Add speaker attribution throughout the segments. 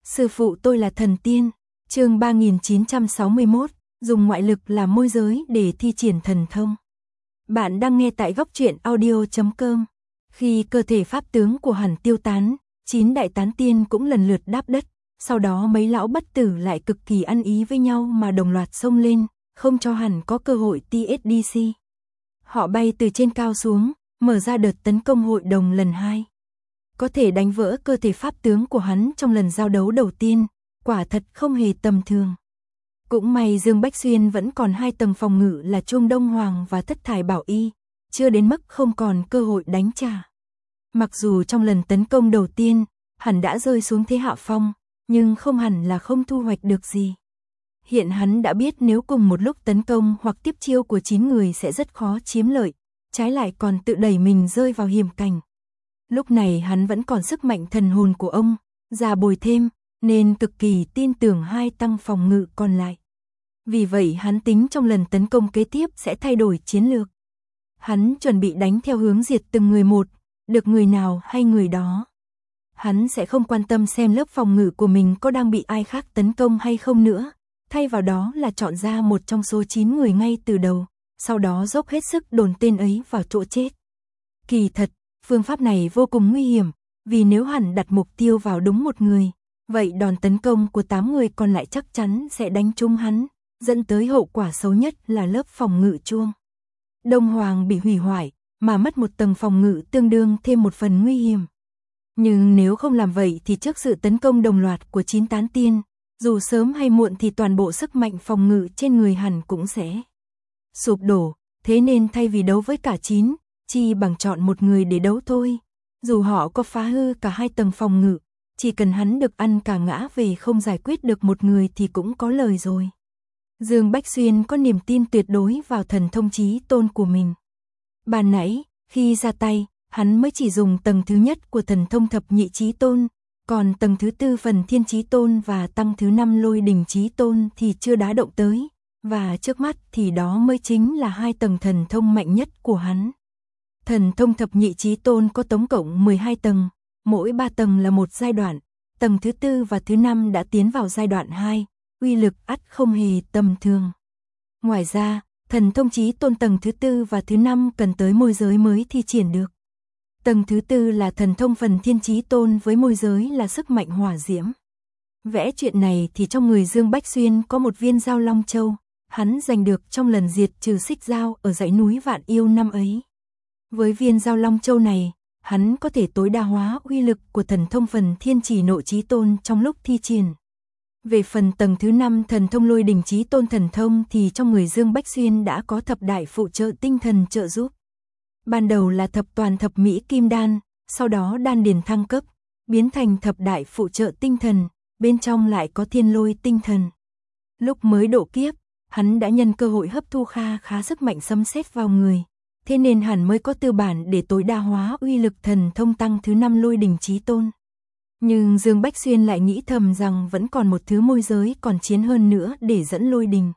Speaker 1: Sư phụ tôi là thần tiên. Chương 3961, dùng ngoại lực làm môi giới để thi triển thần thông. Bạn đang nghe tại góc truyện audio.com. Khi cơ thể pháp tướng của hắn tiêu tán, 9 đại tán tiên cũng lần lượt đáp đất, sau đó mấy lão bất tử lại cực kỳ ăn ý với nhau mà đồng loạt xông lên, không cho hắn có cơ hội TSDC. Họ bay từ trên cao xuống, mở ra đợt tấn công hội đồng lần 2. Có thể đánh vỡ cơ thể pháp tướng của hắn trong lần giao đấu đầu tiên, quả thật không hề tầm thường. Cũng may Dương Bách Xuyên vẫn còn 2 tầng phòng ngự là Chuông Đông Hoàng và Thất Thải Bảo Y, chưa đến mức không còn cơ hội đánh trả. Mặc dù trong lần tấn công đầu tiên, hắn đã rơi xuống thế hạ phong, nhưng không hẳn là không thu hoạch được gì. Hiện hắn đã biết nếu cùng một lúc tấn công hoặc tiếp chiêu của 9 người sẽ rất khó chiếm lợi, trái lại còn tự đẩy mình rơi vào hiểm cảnh. Lúc này hắn vẫn còn sức mạnh thần hồn của ông, già bồi thêm, nên cực kỳ tin tưởng 2 tăng phòng ngự còn lại. Vì vậy hắn tính trong lần tấn công kế tiếp sẽ thay đổi chiến lược. Hắn chuẩn bị đánh theo hướng diệt từng người một, được người nào hay người đó. Hắn sẽ không quan tâm xem lớp phòng ngự của mình có đang bị ai khác tấn công hay không nữa, thay vào đó là chọn ra một trong số 9 người ngay từ đầu, sau đó dốc hết sức đồn tên ấy vào chỗ chết. Kỳ thật, phương pháp này vô cùng nguy hiểm, vì nếu hắn đặt mục tiêu vào đúng một người, vậy đòn tấn công của 8 người còn lại chắc chắn sẽ đánh trúng hắn, dẫn tới hậu quả xấu nhất là lớp phòng ngự Chuông Đông Hoàng bị hủy hoại, mà mất một tầng phòng ngự tương đương thêm một phần nguy hiểm. Nhưng nếu không làm vậy thì trước sự tấn công đồng loạt của 9 tán tiên, dù sớm hay muộn thì toàn bộ sức mạnh phòng ngự trên người hắn cũng sẽ sụp đổ, thế nên thay vì đấu với cả 9, chi bằng chọn một người để đấu thôi. Dù họ có phá hư cả 2 tầng phòng ngự, chỉ cần hắn được ăn cả ngã về không giải quyết được một người thì cũng có lời rồi. Dương Bách Xuyên có niềm tin tuyệt đối vào thần thông chí tôn của mình. Ban nãy, khi ra tay, hắn mới chỉ dùng tầng thứ nhất của thần thông thập nhị chí tôn, còn tầng thứ 4 phần thiên chí tôn và tăng thứ 5 lôi đình chí tôn thì chưa đá động tới, và trước mắt thì đó mới chính là 2 tầng thần thông mạnh nhất của hắn. Thần thông thập nhị chí tôn có tổng cộng 12 tầng, mỗi 3 tầng là một giai đoạn, tầng thứ 4 và thứ 5 đã tiến vào giai đoạn 2, uy lực ắt không hề tầm thường. Ngoài ra, thần thông chí tôn tầng thứ 4 và thứ 5 cần tới môi giới mới thi triển được. Tầng thứ 4 là thần thông phần thiên chí tôn với môi giới là sức mạnh hỏa diễm. Vẽ chuyện này thì trong người Dương Bách Xuyên có một viên dao Long Châu, hắn giành được trong lần diệt trừ xích dao ở dãy núi Vạn Yêu năm ấy. Với viên dao Long Châu này, hắn có thể tối đa hóa uy lực của thần thông phần thiên chỉ nộ chí tôn trong lúc thi triển. Về phần tầng thứ 5 thần thông lôi đình chí tôn thần thông thì trong người Dương Bách Xuyên đã có thập đại phụ trợ tinh thần trợ giúp. Ban đầu là thập toàn thập mỹ kim đan, sau đó đan điền thăng cấp, biến thành thập đại phụ trợ tinh thần, bên trong lại có thiên lôi tinh thần. Lúc mới độ kiếp, hắn đã nhân cơ hội hấp thu khá sức mạnh sấm sét vào người, thế nên hắn mới có tư bản để tối đa hóa uy lực thần thông tăng thứ 5 lôi đình chí tôn. Nhưng Dương Bách Xuyên lại nghĩ thầm rằng vẫn còn một thứ môi giới còn chiến hơn nữa để dẫn lôi đình.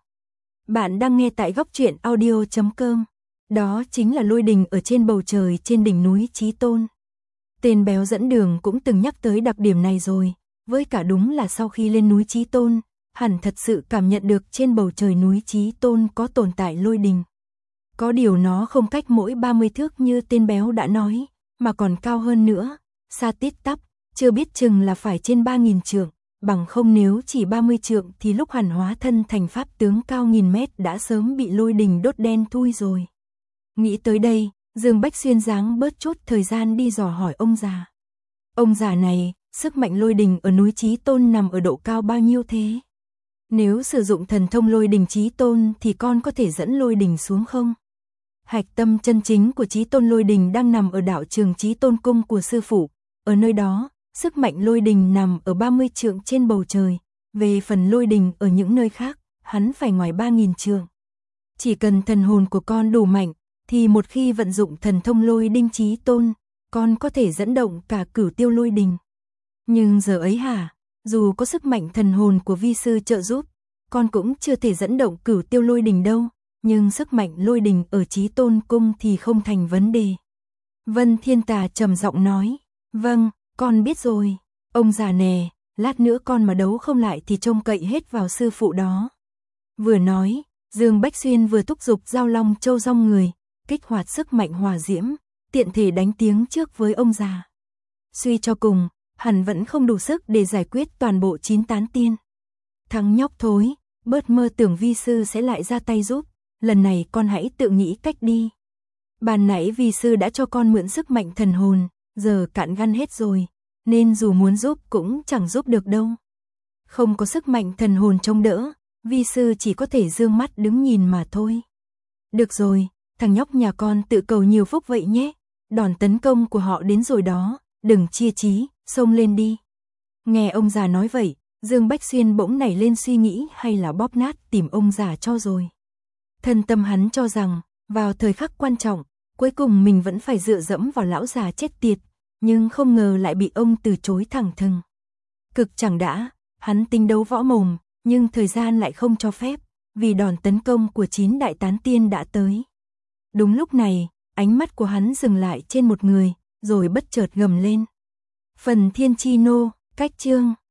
Speaker 1: Bạn đang nghe tại góc truyện audio.com. Đó chính là lôi đình ở trên bầu trời trên đỉnh núi Chí Tôn. Tên béo dẫn đường cũng từng nhắc tới đặc điểm này rồi, với cả đúng là sau khi lên núi Chí Tôn, hẳn thật sự cảm nhận được trên bầu trời núi Chí Tôn có tồn tại lôi đình. Có điều nó không cách mỗi 30 thước như tên béo đã nói, mà còn cao hơn nữa, xa tít tắp, chưa biết chừng là phải trên 3.000 trượng, bằng không nếu chỉ 30 trượng thì lúc hẳn hóa thân thành pháp tướng cao nghìn mét đã sớm bị lôi đình đốt đen thui rồi. Nghĩ tới đây, Dương Bách Xuyên giáng bớt chút thời gian đi dò hỏi ông già. Ông già này, sức mạnh lôi đình ở núi Chí Tôn nằm ở độ cao bao nhiêu thế? Nếu sử dụng thần thông lôi đình Chí Tôn thì con có thể dẫn lôi đình xuống không? Hạch tâm chân chính của Chí Tôn lôi đình đang nằm ở đạo trường Chí Tôn cung của sư phụ. Ở nơi đó, sức mạnh lôi đình nằm ở 30 trượng trên bầu trời. Về phần lôi đình ở những nơi khác, hắn phải ngoài 3.000 trượng. Chỉ cần thần hồn của con đủ mạnh, thì một khi vận dụng thần thông lôi đinh Chí Tôn, con có thể dẫn động cả cửu tiêu lôi đình. Nhưng giờ ấy hả, dù có sức mạnh thần hồn của vi sư trợ giúp, con cũng chưa thể dẫn động cửu tiêu lôi đình đâu, nhưng sức mạnh lôi đình ở Chí Tôn cung thì không thành vấn đề. Vân Thiên Tà trầm giọng nói, vâng, con biết rồi. Ông già nè, lát nữa con mà đấu không lại thì trông cậy hết vào sư phụ đó. Vừa nói, Dương Bách Xuyên vừa thúc giục Giao Long Châu rong người, kích hoạt sức mạnh hỏa diễm, tiện thể đánh tiếng trước với ông già. Suy cho cùng, hắn vẫn không đủ sức để giải quyết toàn bộ 9 tán tiên. Thằng nhóc thối, bớt mơ tưởng vi sư sẽ lại ra tay giúp, lần này con hãy tự nghĩ cách đi. Ban nãy vi sư đã cho con mượn sức mạnh thần hồn, giờ cạn găn hết rồi, nên dù muốn giúp cũng chẳng giúp được đâu. Không có sức mạnh thần hồn chống đỡ, vi sư chỉ có thể dương mắt đứng nhìn mà thôi. Được rồi, thằng nhóc nhà con tự cầu nhiều phúc vậy nhé, đòn tấn công của họ đến rồi đó, đừng chia chí, xông lên đi. Nghe ông già nói vậy, Dương Bách Xuyên bỗng nảy lên suy nghĩ hay là bóp nát tìm ông già cho rồi. Thân tâm hắn cho rằng, vào thời khắc quan trọng, cuối cùng mình vẫn phải dựa dẫm vào lão già chết tiệt, nhưng không ngờ lại bị ông từ chối thẳng thừng. Cực chẳng đã, hắn tính đấu võ mồm, nhưng thời gian lại không cho phép, vì đòn tấn công của 9 đại tán tiên đã tới. Đúng lúc này, ánh mắt của hắn dừng lại trên một người, rồi bất chợt gầm lên. Phần Thiên Chi Nô, cách chương